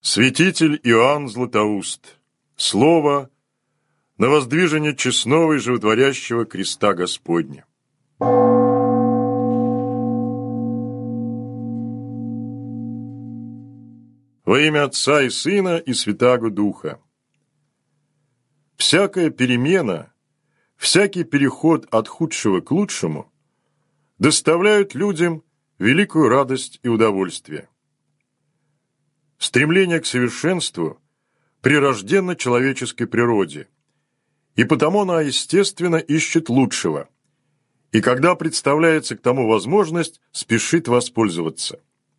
Святитель Иоанн Златоуст. Слово на воздвижение честного и животворящего креста Господня. Во имя Отца и Сына и Святаго Духа. Всякая перемена, всякий переход от худшего к лучшему доставляют людям великую радость и удовольствие. Стремление к совершенству прирожденно человеческой природе, и потому она, естественно, ищет лучшего, и когда представляется к тому возможность, спешит воспользоваться.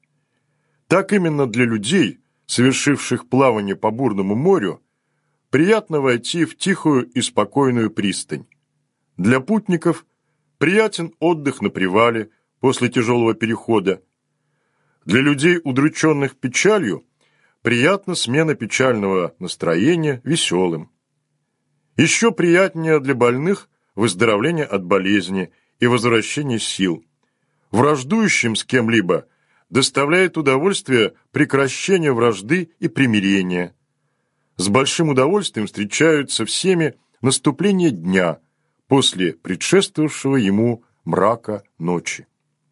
Так именно для людей, совершивших плавание по бурному морю, приятно войти в тихую и спокойную пристань. Для путников приятен отдых на привале после тяжелого перехода. Для людей, удрученных печалью, приятна смена печального настроения веселым. Еще приятнее для больных выздоровление от болезни и возвращение сил. Враждующим с кем-либо доставляет удовольствие прекращение вражды и примирения. С большим удовольствием встречаются всеми наступление дня после предшествовавшего ему мрака ночи.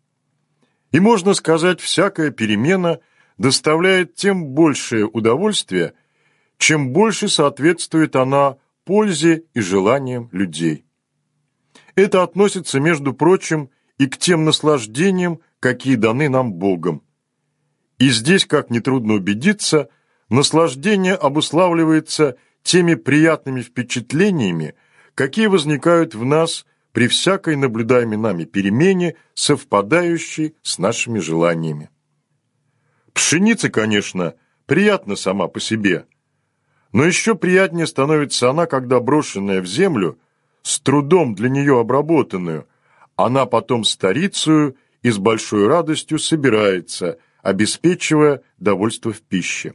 И можно сказать, всякая перемена доставляет тем большее удовольствие, чем больше соответствует она пользе и желаниям людей. Это относится, между прочим, и к тем наслаждениям, какие даны нам Богом. И здесь, как нетрудно убедиться, наслаждение обуславливается теми приятными впечатлениями, какие возникают в нас при всякой наблюдаемой нами перемене, совпадающей с нашими желаниями. Пшеница, конечно, приятна сама по себе, но еще приятнее становится она, когда брошенная в землю, с трудом для нее обработанную, она потом старицею и с большой радостью собирается, обеспечивая довольство в пище.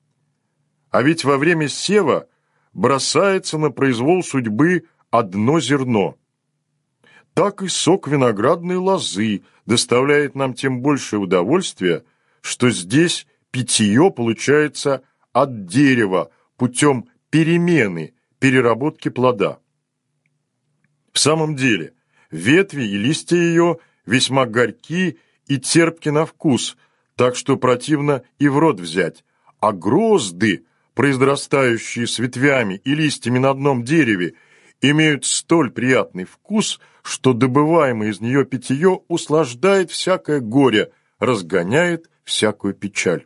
А ведь во время сева бросается на произвол судьбы одно зерно. Так и сок виноградной лозы доставляет нам тем большее удовольствие, что здесь питье получается от дерева путем перемены, переработки плода. В самом деле, ветви и листья ее весьма горьки и терпки на вкус, так что противно и в рот взять, а грозды, произрастающие с ветвями и листьями на одном дереве, имеют столь приятный вкус, что добываемое из нее питье услаждает всякое горе, разгоняет всякую печаль.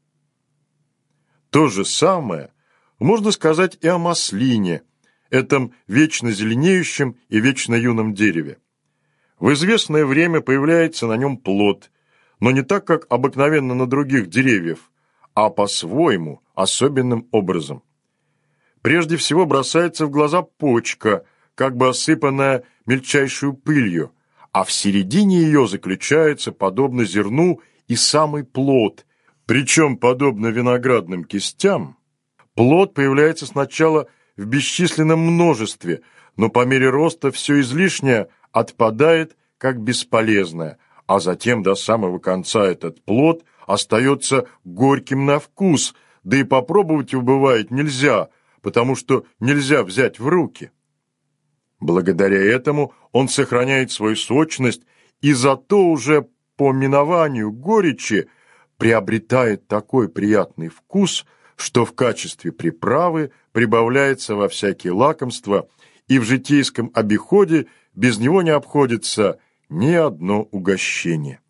То же самое можно сказать и о маслине, этом вечно зеленеющем и вечно юном дереве. В известное время появляется на нем плод, но не так, как обыкновенно на других деревьев, а по-своему, особенным образом. Прежде всего бросается в глаза почка, как бы осыпанная мельчайшую пылью, а в середине ее заключается, подобно зерну, и самый плод, причем, подобно виноградным кистям, плод появляется сначала в бесчисленном множестве, но по мере роста все излишнее отпадает как бесполезное, а затем до самого конца этот плод остается горьким на вкус, да и попробовать его бывает нельзя, потому что нельзя взять в руки. Благодаря этому он сохраняет свою сочность и зато уже по минованию горечи приобретает такой приятный вкус, что в качестве приправы прибавляется во всякие лакомства, и в житейском обиходе без него не обходится ни одно угощение.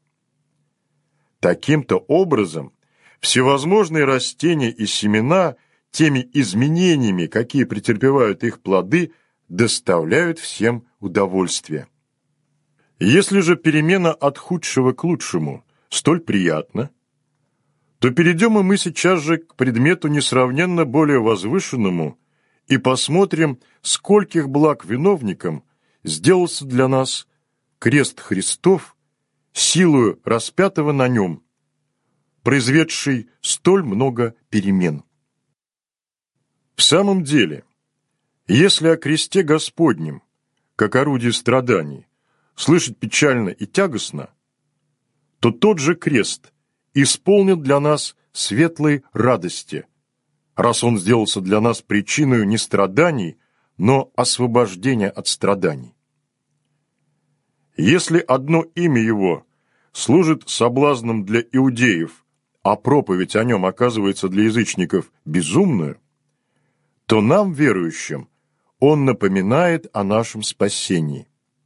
Таким-то образом, всевозможные растения и семена теми изменениями, какие претерпевают их плоды, доставляют всем удовольствие. Если же перемена от худшего к лучшему столь приятна, то перейдем и мы сейчас же к предмету несравненно более возвышенному и посмотрим, скольких благ виновником сделался для нас крест Христов, силою распятого на нем, произведший столь много перемен. В самом деле, если о кресте Господнем, как орудии страданий, слышать печально и тягостно, то тот же крест исполнит для нас светлой радости, раз Он сделался для нас причиной не страданий, но освобождения от страданий. Если одно имя Его служит соблазном для иудеев, а проповедь о Нем оказывается для язычников безумную, то нам, верующим, Он напоминает о нашем спасении.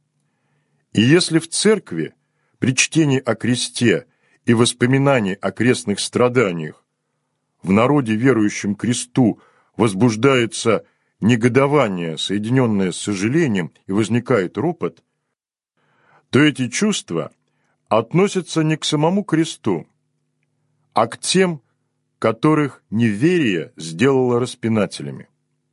И если в церкви при чтении о кресте и воспоминании о крестных страданиях в народе, верующем кресту, возбуждается негодование, соединенное с сожалением, и возникает ропот, то эти чувства относятся не к самому кресту, а к тем, которых неверие сделало распинателями.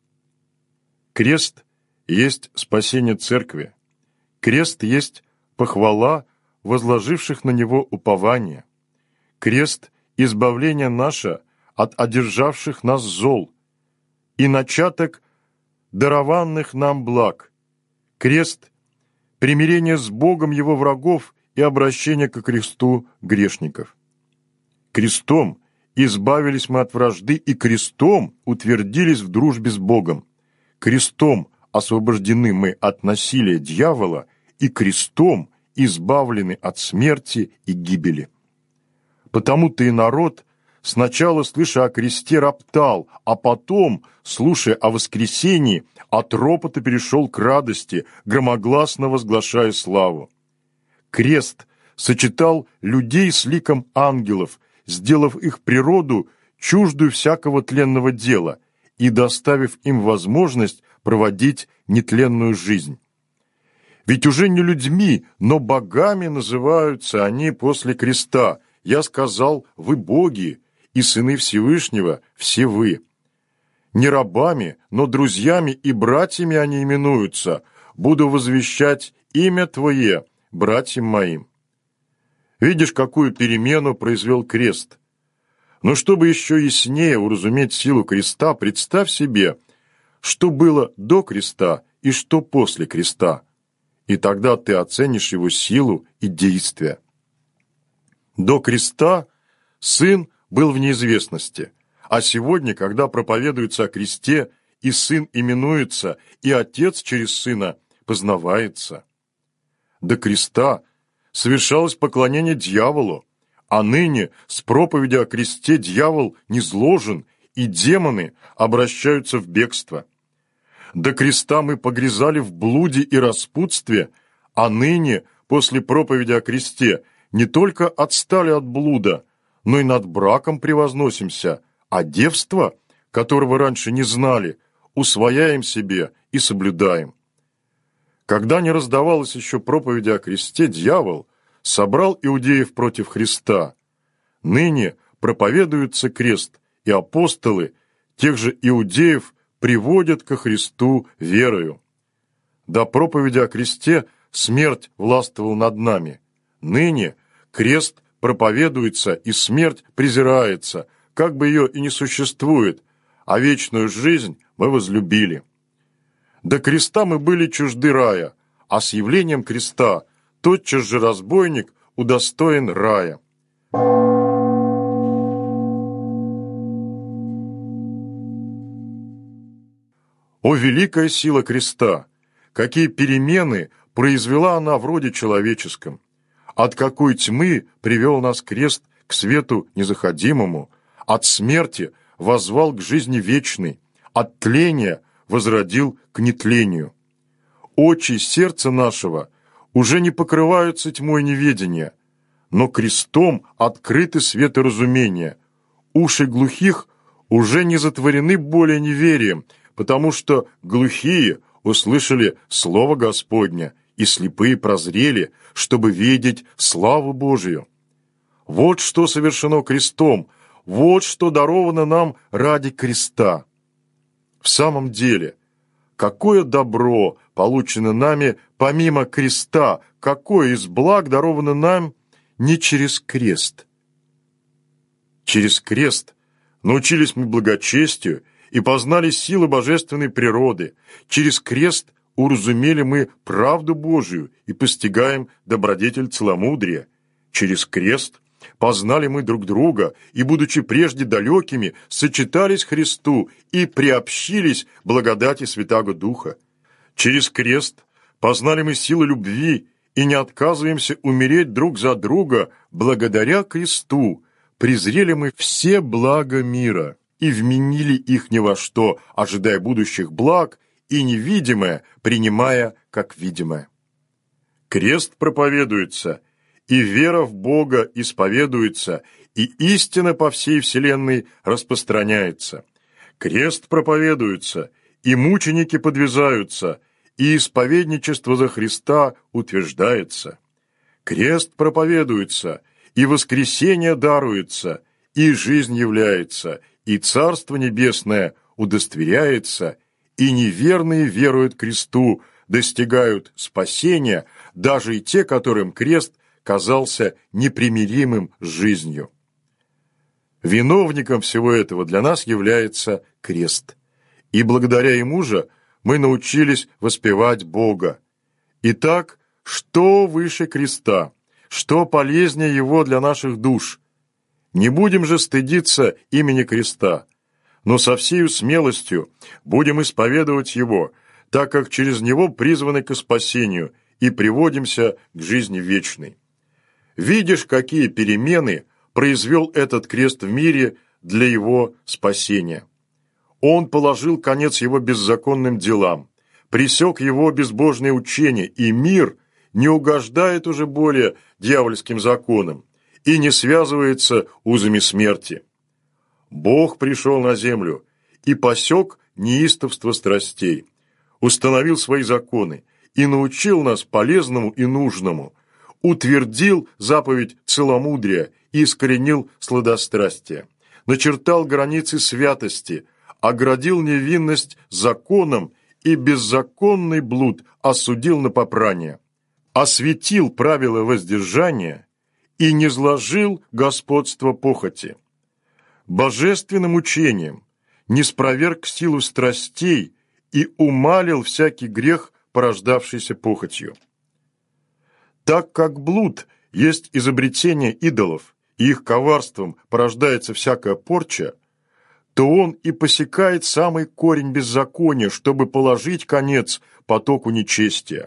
Крест есть спасение церкви, крест есть похвала возложивших на него упование, крест – избавление наше от одержавших нас зол и начаток дарованных нам благ, крест – примирение с Богом его врагов и обращение ко кресту грешников. Крестом избавились мы от вражды, и крестом утвердились в дружбе с Богом. Крестом освобождены мы от насилия дьявола, и крестом избавлены от смерти и гибели. Потому-то и народ, сначала слыша о кресте, роптал, а потом, слушая о воскресении, от ропота перешел к радости, громогласно возглашая славу. Крест сочетал людей с ликом ангелов, сделав их природу чуждую всякого тленного дела и доставив им возможность проводить нетленную жизнь. Ведь уже не людьми, но богами называются они после креста. Я сказал, вы боги, и сыны Всевышнего, все вы. Не рабами, но друзьями и братьями они именуются. Буду возвещать имя Твое, братьям моим. Видишь, какую перемену произвел крест. Но чтобы еще яснее уразуметь силу креста, представь себе, что было до креста и что после креста. И тогда ты оценишь его силу и действие. До креста сын был в неизвестности, а сегодня, когда проповедуется о кресте, и сын именуется, и отец через сына познавается. До креста совершалось поклонение дьяволу, а ныне с проповеди о кресте дьявол низложен, и демоны обращаются в бегство. До креста мы погрязали в блуде и распутстве, а ныне, после проповеди о кресте, не только отстали от блуда, но и над браком превозносимся, а девство, которого раньше не знали, усвояем себе и соблюдаем. Когда не раздавалось еще проповеди о кресте, дьявол собрал иудеев против Христа. Ныне проповедуется крест, и апостолы тех же иудеев приводят ко Христу верою. До проповеди о кресте смерть властвовала над нами. Ныне крест проповедуется, и смерть презирается, как бы ее и не существует, а вечную жизнь мы возлюбили. До креста мы были чужды рая, а с явлением креста тотчас же разбойник удостоен рая. О, великая сила креста! Какие перемены произвела она в роде человеческом! От какой тьмы привел нас крест к свету незаходимому, от смерти воззвал к жизни вечной, от тления возродил к нетлению. Очи сердца нашего уже не покрываются тьмой неведения, но крестом открыты свет и разумение. Уши глухих уже не затворены более неверием, потому что глухие услышали Слово Господне, и слепые прозрели, чтобы видеть славу Божию. Вот что совершено крестом, вот что даровано нам ради креста. В самом деле, какое добро получено нами помимо креста, какое из благ даровано нам не через крест. Через крест научились мы благочестию и познали силы божественной природы. Через крест уразумели мы правду Божию и постигаем добродетель целомудрия. Через крест Познали мы друг друга, и, будучи прежде далекими, сочетались Христу и приобщились благодати Святаго Духа. Через крест познали мы силу любви и не отказываемся умереть друг за друга благодаря кресту. Презрели мы все блага мира и вменили их ни во что, ожидая будущих благ, и невидимое принимая как видимое. Крест проповедуется, и вера в Бога исповедуется, и истина по всей вселенной распространяется. Крест проповедуется, и мученики подвязаются, и исповедничество за Христа утверждается. Крест проповедуется, и воскресение даруется, и жизнь является, и Царство Небесное удостоверяется, и неверные веруют кресту, достигают спасения, даже и те, которым крест казался непримиримым с жизнью. Виновником всего этого для нас является крест, и благодаря ему же мы научились воспевать Бога. Итак, что выше креста, что полезнее его для наших душ? Не будем же стыдиться имени креста, но со всею смелостью будем исповедовать его, так как через него призваны к спасению и приводимся к жизни вечной. Видишь, какие перемены произвел этот крест в мире для его спасения. Он положил конец его беззаконным делам, пресек его безбожное учение, и мир не угождает уже более дьявольским законам и не связывается узами смерти. Бог пришел на землю и посек неистовство страстей, установил свои законы и научил нас полезному и нужному, утвердил заповедь целомудрия и искоренил сладострастие, начертал границы святости, оградил невинность законом и беззаконный блуд осудил на попрание, осветил правила воздержания и низложил господство похоти. Божественным учением ниспроверг силу страстей и умалил всякий грех, порождавшийся похотью. Так как блуд есть изобретение идолов, и их коварством порождается всякая порча, то он и посекает самый корень беззакония, чтобы положить конец потоку нечестия.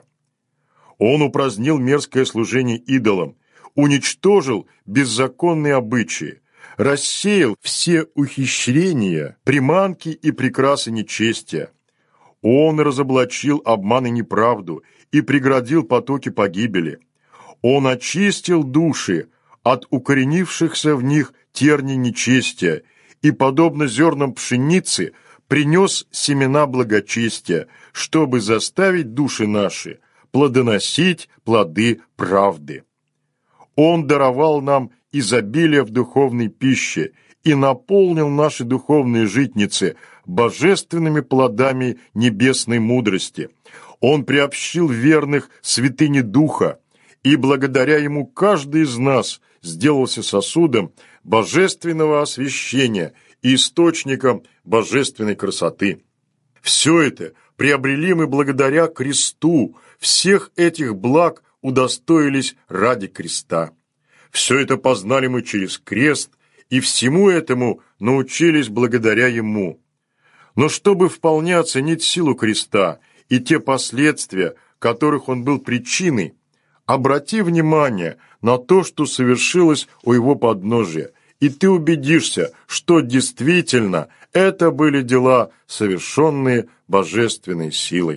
Он упразднил мерзкое служение идолам, уничтожил беззаконные обычаи, рассеял все ухищрения, приманки и прикрасы нечестия. Он разоблачил обман и неправду и преградил потоки погибели. Он очистил души от укоренившихся в них терний нечестия и, подобно зернам пшеницы, принес семена благочестия, чтобы заставить души наши плодоносить плоды правды. Он даровал нам изобилие в духовной пище и наполнил наши духовные житницы божественными плодами небесной мудрости. Он приобщил верных святыне Духа, и благодаря ему каждый из нас сделался сосудом божественного освящения и источником божественной красоты. Все это приобрели мы благодаря кресту, всех этих благ удостоились ради креста. Все это познали мы через крест, и всему этому научились благодаря ему. Но чтобы вполне оценить силу креста и те последствия, которых он был причиной, обрати внимание на то, что совершилось у его подножия, и ты убедишься, что действительно это были дела, совершенные божественной силой.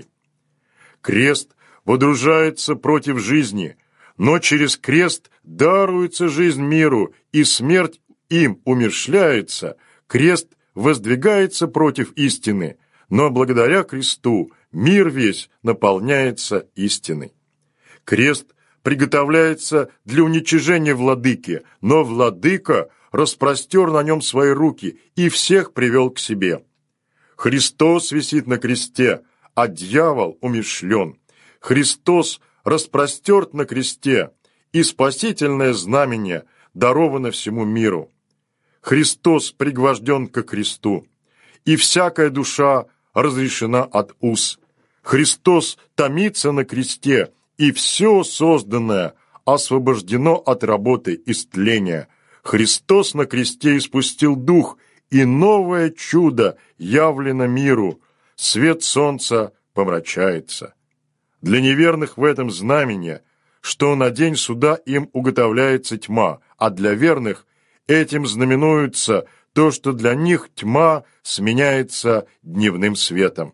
Крест водружается против жизни, но через крест даруется жизнь миру, и смерть им умерщвляется, крест воздвигается против истины, но благодаря кресту мир весь наполняется истиной. Крест приготовляется для уничижения владыки, но владыка распростер на нем свои руки и всех привел к себе. Христос висит на кресте, а дьявол умерщвлен. Христос распростерт на кресте, и спасительное знамение даровано всему миру. Христос пригвожден ко кресту, и всякая душа разрешена от уз. Христос томится на кресте, и все созданное освобождено от работы истления. Христос на кресте испустил дух, и новое чудо явлено миру. Свет солнца помрачается. Для неверных в этом знамение, что на день суда им уготовляется тьма, а для верных этим знаменуется то, что для них тьма сменяется дневным светом.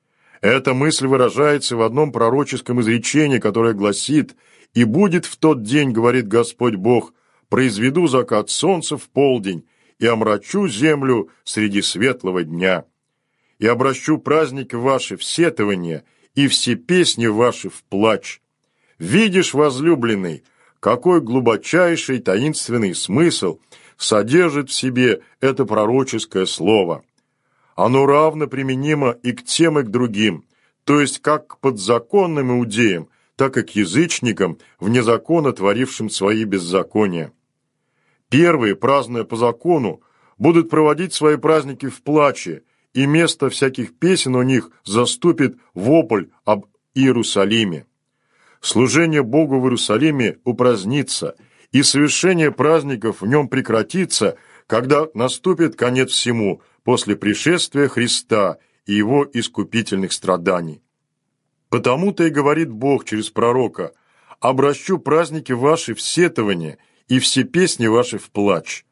Эта мысль выражается в одном пророческом изречении, которое гласит: «И будет в тот день, говорит Господь Бог, произведу закат солнца в полдень и омрачу землю среди светлого дня, и обращу праздники ваши в сетование, и все песни ваши в плач. Видишь, возлюбленный, какой глубочайший таинственный смысл содержит в себе это пророческое слово. Оно равно применимо и к тем, и к другим, то есть как к подзаконным иудеям, так и к язычникам, вне закона творившим свои беззакония. Первые, празднуя по закону, будут проводить свои праздники в плаче, и место всяких песен у них заступит вопль об Иерусалиме. Служение Богу в Иерусалиме упразднится, и совершение праздников в нем прекратится, когда наступит конец всему, после пришествия Христа и Его искупительных страданий. Потому-то и говорит Бог через пророка: «Обращу праздники ваши в сетование, и все песни ваши в плач».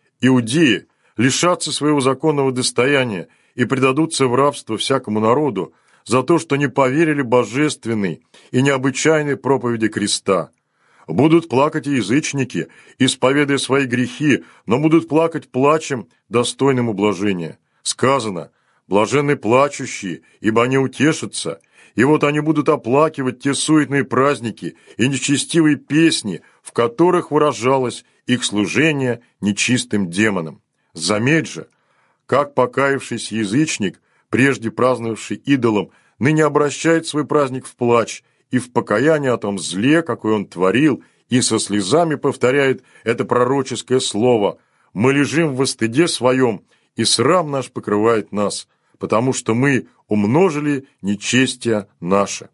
Иудеи лишатся своего законного достояния и предадутся в рабство всякому народу за то, что не поверили божественной и необычайной проповеди креста. Будут плакать и язычники, исповедуя свои грехи, но будут плакать плачем, достойным ублажения. Сказано: «Блаженны плачущие, ибо они утешатся». И вот они будут оплакивать те суетные праздники и нечестивые песни, в которых выражалось их служение нечистым демонам. Заметь же, как покаявшийся язычник, прежде праздновавший идолом, ныне обращает свой праздник в плач и в покаяние о том зле, какое он творил, и со слезами повторяет это пророческое слово: «Мы лежим во стыде своем, и срам наш покрывает нас, потому что мы умножили нечестие наше.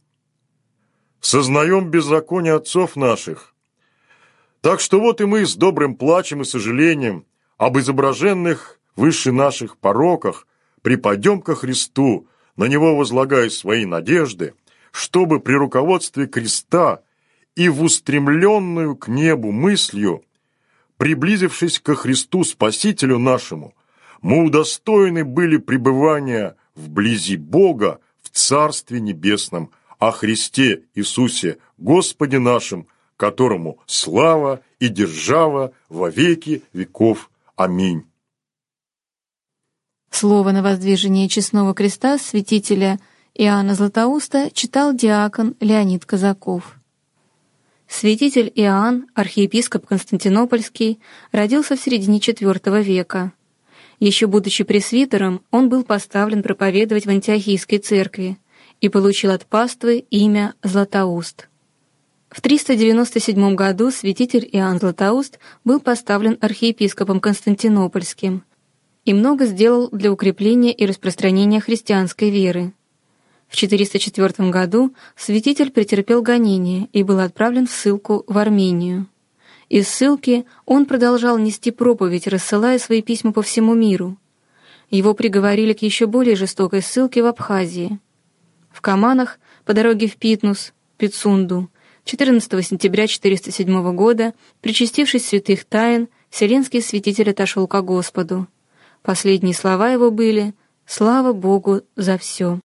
Сознаем беззаконие отцов наших. Так что вот и мы с добрым плачем и сожалением об изображенных выше наших пороках припадем ко Христу, на Него возлагая свои надежды, чтобы при руководстве креста и в устремленную к небу мыслью, приблизившись ко Христу Спасителю нашему, мы удостоены были пребывания вблизи Бога в Царстве Небесном, о Христе Иисусе Господе нашим, которому слава и держава во веки веков. Аминь. Слово на воздвижение честного креста святителя Иоанна Златоуста читал диакон Леонид Казаков. Святитель Иоанн, архиепископ Константинопольский, родился в середине IV века. Еще будучи пресвитером, он был поставлен проповедовать в Антиохийской церкви и получил от паствы имя Златоуст. В 397 году святитель Иоанн Златоуст был поставлен архиепископом Константинопольским и много сделал для укрепления и распространения христианской веры. В 404 году святитель претерпел гонение и был отправлен в ссылку в Армению. Из ссылки он продолжал нести проповедь, рассылая свои письма по всему миру. Его приговорили к еще более жестокой ссылке в Абхазии. В Каманах, по дороге в Питнус, Пицунду, 14 сентября 407 года, причастившись святых тайн, вселенский святитель отошел ко Господу. Последние слова его были: «Слава Богу за все».